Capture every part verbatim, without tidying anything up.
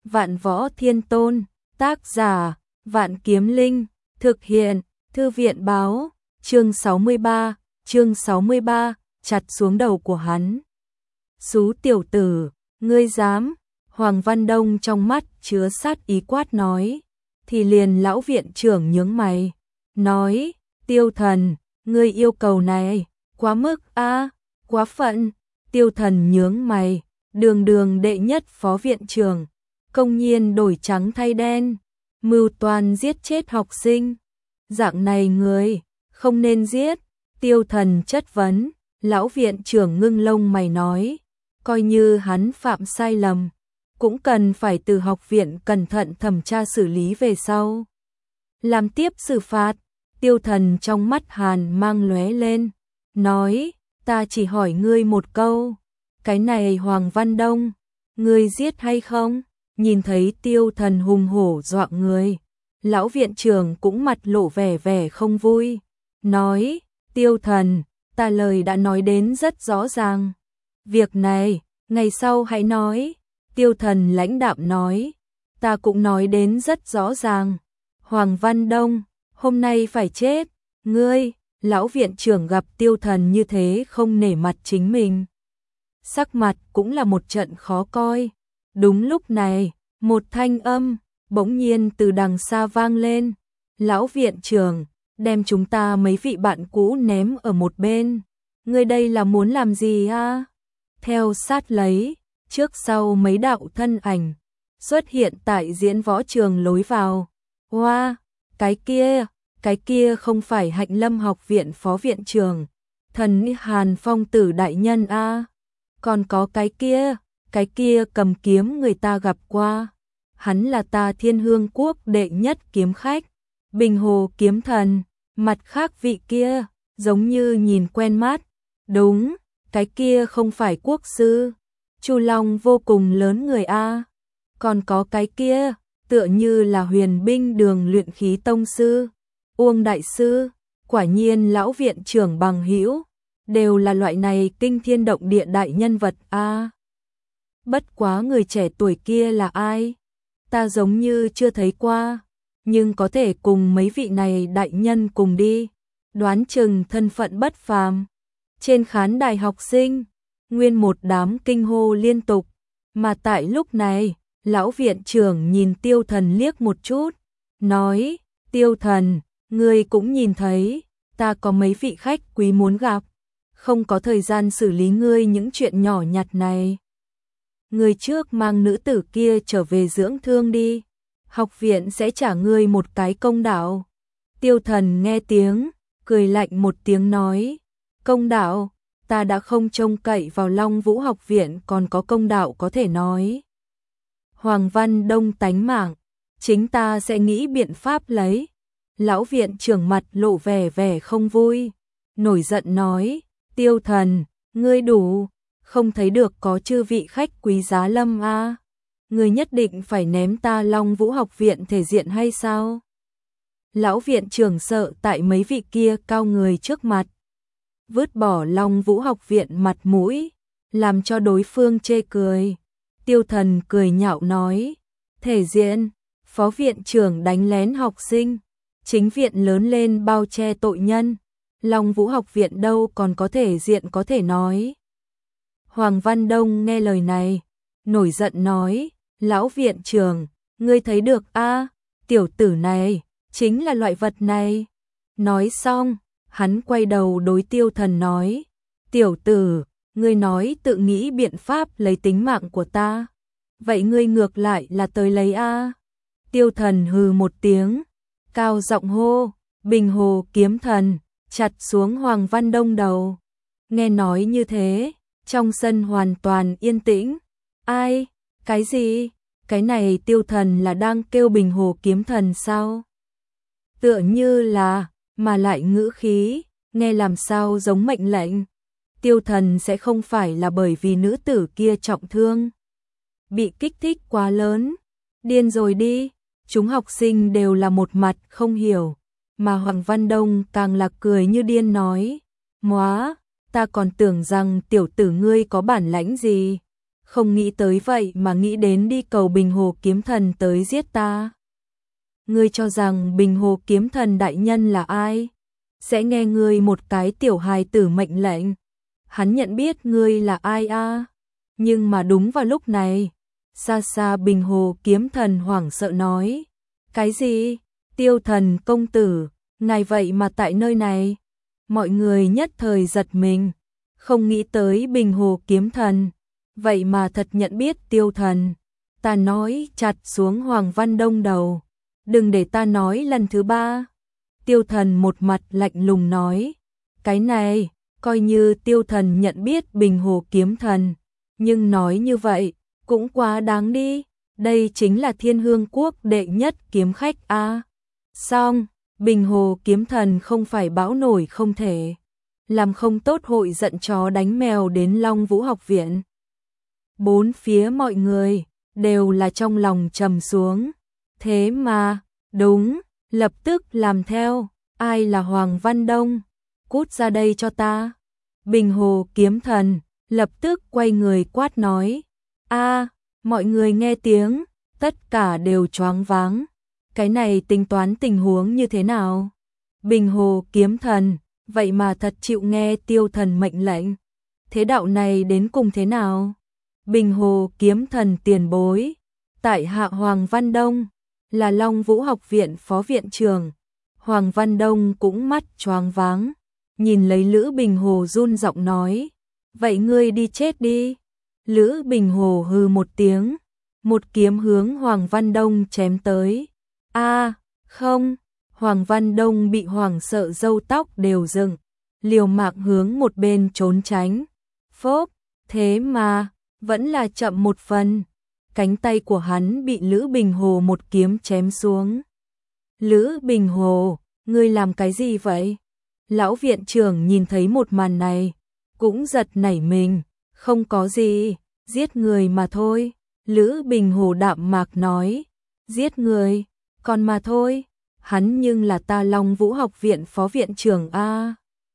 Vạn Võ Thiên Tôn, tác giả, Vạn Kiếm Linh, thực hiện, Thư viện báo, chương sáu mươi ba, chương sáu mươi ba, chặt xuống đầu của hắn. Xú tiểu tử, ngươi dám, Hoàng Văn Đông trong mắt chứa sát ý quát nói, thì liền lão viện trưởng nhướng mày, nói, Tiêu Thần, ngươi yêu cầu này, quá mức a, quá phận. Tiêu Thần nhướng mày, đường đường đệ nhất phó viện trưởng, công nhiên đổi trắng thay đen, mưu toan giết chết học sinh. Dạng này người, không nên giết. Tiêu Thần chất vấn, lão viện trưởng ngưng lông mày nói, coi như hắn phạm sai lầm, cũng cần phải từ học viện cẩn thận thẩm tra xử lý về sau. Làm tiếp xử phạt. Tiêu Thần trong mắt hàn mang lóe lên, nói, ta chỉ hỏi ngươi một câu, cái này Hoàng Văn Đông, ngươi giết hay không? Nhìn thấy Tiêu Thần hùng hổ dọa người, lão viện trưởng cũng mặt lộ vẻ vẻ không vui, nói, Tiêu Thần, ta lời đã nói đến rất rõ ràng, việc này, ngày sau hãy nói. Tiêu Thần lãnh đạm nói, ta cũng nói đến rất rõ ràng, Hoàng Văn Đông, hôm nay phải chết, ngươi. Lão viện trưởng gặp Tiêu Thần như thế không nể mặt chính mình, sắc mặt cũng là một trận khó coi. Đúng lúc này, một thanh âm bỗng nhiên từ đằng xa vang lên, lão viện trưởng, đem chúng ta mấy vị bạn cũ ném ở một bên, ngươi đây là muốn làm gì a? Theo sát lấy, trước sau mấy đạo thân ảnh xuất hiện tại diễn võ trường lối vào. Hoa, wow, cái kia, cái kia không phải Hạnh Lâm học viện phó viện trưởng, thần Hàn Phong tử đại nhân a, còn có cái kia, cái kia cầm kiếm người ta gặp qua, hắn là ta Thiên Hương quốc đệ nhất kiếm khách, Bình Hồ kiếm thần. Mặt khác vị kia, giống như nhìn quen mắt, đúng, cái kia không phải quốc sư, Chu Long vô cùng lớn người a, còn có cái kia, tựa như là Huyền Binh Đường luyện khí tông sư, Uông đại sư. Quả nhiên lão viện trưởng bằng hữu đều là loại này kinh thiên động địa đại nhân vật a. Bất quá người trẻ tuổi kia là ai? Ta giống như chưa thấy qua, nhưng có thể cùng mấy vị này đại nhân cùng đi, đoán chừng thân phận bất phàm. Trên khán đài học sinh, nguyên một đám kinh hô liên tục, mà tại lúc này, lão viện trưởng nhìn Tiêu Thần liếc một chút, nói, Tiêu Thần, ngươi cũng nhìn thấy, ta có mấy vị khách quý muốn gặp, không có thời gian xử lý ngươi những chuyện nhỏ nhặt này. Ngươi trước mang nữ tử kia trở về dưỡng thương đi, học viện sẽ trả ngươi một cái công đạo. Tiêu Thần nghe tiếng, cười lạnh một tiếng nói, công đạo, ta đã không trông cậy vào Long Vũ học viện còn có công đạo có thể nói. Hoàng Văn Đông tánh mạng, chính ta sẽ nghĩ biện pháp lấy. Lão viện trưởng mặt lộ vẻ vẻ không vui, nổi giận nói, Tiêu Thần, ngươi đủ, không thấy được có chư vị khách quý giá lâm a, à? Ngươi nhất định phải ném ta Long Vũ học viện thể diện hay sao? Lão viện trưởng sợ tại mấy vị kia cao người trước mặt, vứt bỏ Long Vũ học viện mặt mũi, làm cho đối phương chê cười. Tiêu Thần cười nhạo nói, thể diện, phó viện trưởng đánh lén học sinh, chính viện lớn lên bao che tội nhân, Long Vũ học viện đâu còn có thể diện có thể nói. Hoàng Văn Đông nghe lời này, nổi giận nói, lão viện trưởng, ngươi thấy được a, tiểu tử này, chính là loại vật này. Nói xong, hắn quay đầu đối Tiêu Thần nói, tiểu tử, ngươi nói tự nghĩ biện pháp lấy tính mạng của ta, vậy ngươi ngược lại là tới lấy a. Tiêu Thần hừ một tiếng, cao giọng hô, Bình Hồ kiếm thần, chặt xuống Hoàng Văn Đông đầu. Nghe nói như thế, trong sân hoàn toàn yên tĩnh. Ai? Cái gì? Cái này Tiêu Thần là đang kêu Bình Hồ kiếm thần sao? Tựa như là, mà lại ngữ khí, nghe làm sao giống mệnh lệnh. Tiêu Thần sẽ không phải là bởi vì nữ tử kia trọng thương, bị kích thích quá lớn, điên rồi đi. Chúng học sinh đều là một mặt không hiểu, mà Hoàng Văn Đông càng là cười như điên nói, móa, ta còn tưởng rằng tiểu tử ngươi có bản lãnh gì, không nghĩ tới vậy mà nghĩ đến đi cầu Bình Hồ kiếm thần tới giết ta. Ngươi cho rằng Bình Hồ kiếm thần đại nhân là ai? Sẽ nghe ngươi một cái tiểu hài tử mệnh lệnh. Hắn nhận biết ngươi là ai a? À? Nhưng mà đúng vào lúc này, xa xa Bình Hồ kiếm thần hoảng sợ nói. Cái gì? Tiêu Thần công tử, ngài vậy mà tại nơi này? Mọi người nhất thời giật mình, không nghĩ tới Bình Hồ kiếm thần, vậy mà thật nhận biết Tiêu Thần. Ta nói chặt xuống Hoàng Văn Đông đầu, đừng để ta nói lần thứ ba. Tiêu Thần một mặt lạnh lùng nói, cái này, coi như Tiêu Thần nhận biết Bình Hồ kiếm thần, nhưng nói như vậy, cũng quá đáng đi, đây chính là Thiên Hương Quốc đệ nhất kiếm khách a. À. Xong, Bình Hồ kiếm thần không phải bão nổi không thể, làm không tốt hội giận chó đánh mèo đến Long Vũ học viện. Bốn phía mọi người đều là trong lòng trầm xuống, thế mà, đúng, lập tức làm theo, ai là Hoàng Văn Đông, cút ra đây cho ta. Bình Hồ kiếm thần lập tức quay người quát nói, a, mọi người nghe tiếng, tất cả đều choáng váng. Cái này tính toán tình huống như thế nào? Bình Hồ kiếm thần, vậy mà thật chịu nghe Tiêu Thần mệnh lệnh. Thế đạo này đến cùng thế nào? Bình Hồ kiếm thần tiền bối, tại hạ Hoàng Văn Đông, là Long Vũ học viện phó viện trưởng. Hoàng Văn Đông cũng mắt choáng váng, nhìn lấy Lữ Bình Hồ run giọng nói, vậy ngươi đi chết đi. Lữ Bình Hồ hừ một tiếng, một kiếm hướng Hoàng Văn Đông chém tới. A, à, không, Hoàng Văn Đông bị hoảng sợ râu tóc đều dựng, liều mạng hướng một bên trốn tránh. Phốp, thế mà, vẫn là chậm một phần, cánh tay của hắn bị Lữ Bình Hồ một kiếm chém xuống. Lữ Bình Hồ, ngươi làm cái gì vậy? Lão viện trưởng nhìn thấy một màn này, cũng giật nảy mình, không có gì, giết người mà thôi. Lữ Bình Hồ đạm mạc nói, giết người, còn mà thôi, hắn nhưng là ta Long Vũ học viện phó viện trưởng a.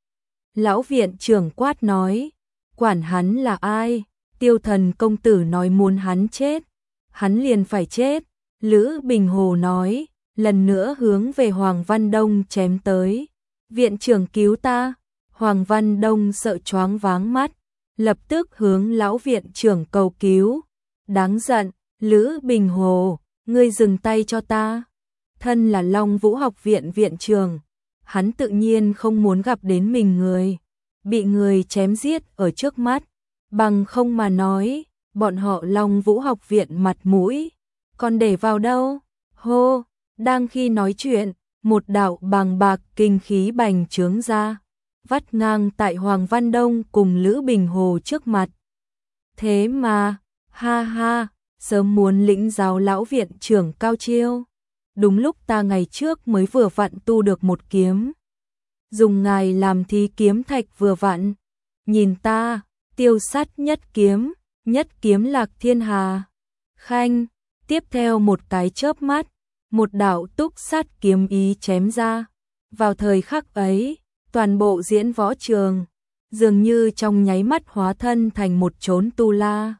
Lão viện trưởng quát nói, quản hắn là ai, Tiêu Thần công tử nói muốn hắn chết, hắn liền phải chết. Lữ Bình Hồ nói, lần nữa hướng về Hoàng Văn Đông chém tới. Viện trưởng cứu ta. Hoàng Văn Đông sợ choáng váng mắt, lập tức hướng lão viện trưởng cầu cứu. Đáng giận, Lữ Bình Hồ, ngươi dừng tay cho ta. Thân là Long Vũ học viện viện trưởng, hắn tự nhiên không muốn gặp đến mình người bị người chém giết ở trước mắt, bằng không mà nói, bọn họ Long Vũ học viện mặt mũi còn để vào đâu. Hô, đang khi nói chuyện, một đạo bàng bạc kinh khí bành trướng ra, vắt ngang tại Hoàng Văn Đông cùng Lữ Bình Hồ trước mặt. Thế mà, ha ha, sớm muốn lĩnh giáo lão viện trưởng cao chiêu. Đúng lúc ta ngày trước mới vừa vặn tu được một kiếm, dùng ngài làm thí kiếm thạch vừa vặn. Nhìn ta, tiêu sát nhất kiếm, nhất kiếm lạc thiên hà. Khanh, tiếp theo một cái chớp mắt, một đạo túc sát kiếm ý chém ra. Vào thời khắc ấy, toàn bộ diễn võ trường dường như trong nháy mắt hóa thân thành một chốn tu la.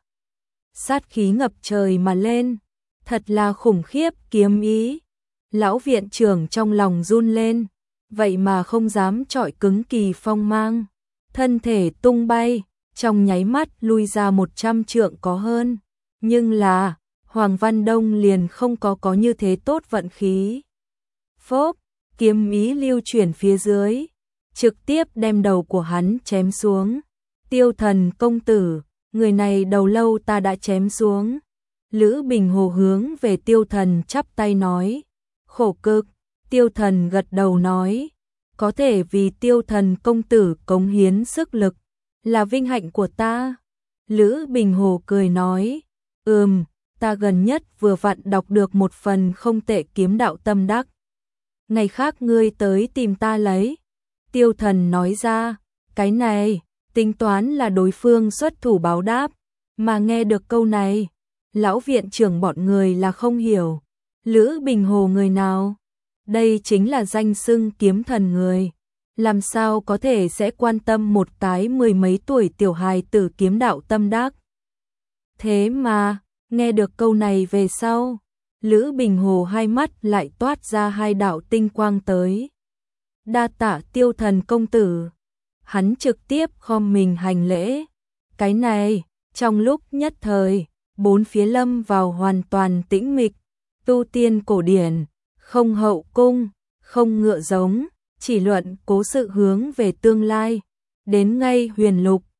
Sát khí ngập trời mà lên, thật là khủng khiếp kiếm ý. Lão viện trưởng trong lòng run lên, vậy mà không dám chọi cứng kỳ phong mang, thân thể tung bay, trong nháy mắt lui ra một trăm trượng có hơn. Nhưng là, Hoàng Văn Đông liền không có có như thế tốt vận khí. Phốp, kiếm ý lưu chuyển phía dưới, trực tiếp đem đầu của hắn chém xuống. Tiêu Thần công tử, người này đầu lâu ta đã chém xuống. Lữ Bình Hồ hướng về Tiêu Thần chắp tay nói, khổ cực. Tiêu Thần gật đầu nói, có thể vì Tiêu Thần công tử cống hiến sức lực, là vinh hạnh của ta. Lữ Bình Hồ cười nói, ừm, ta gần nhất vừa vặn đọc được một phần không tệ kiếm đạo tâm đắc. Ngày khác ngươi tới tìm ta lấy. Tiêu Thần nói ra, cái này, tính toán là đối phương xuất thủ báo đáp. Mà nghe được câu này, lão viện trưởng bọn người là không hiểu. Lữ Bình Hồ người nào? Đây chính là danh xưng kiếm thần người. Làm sao có thể sẽ quan tâm một cái mười mấy tuổi tiểu hài tử kiếm đạo tâm đắc? Thế mà, nghe được câu này về sau, Lữ Bình Hồ hai mắt lại toát ra hai đạo tinh quang tới. Đa tạ Tiêu Thần công tử. Hắn trực tiếp khom mình hành lễ. Cái này, trong lúc nhất thời, bốn phía lâm vào hoàn toàn tĩnh mịch, tu tiên cổ điển, không hậu cung, không ngựa giống, chỉ luận cố sự hướng về tương lai. Đến ngay huyền lục,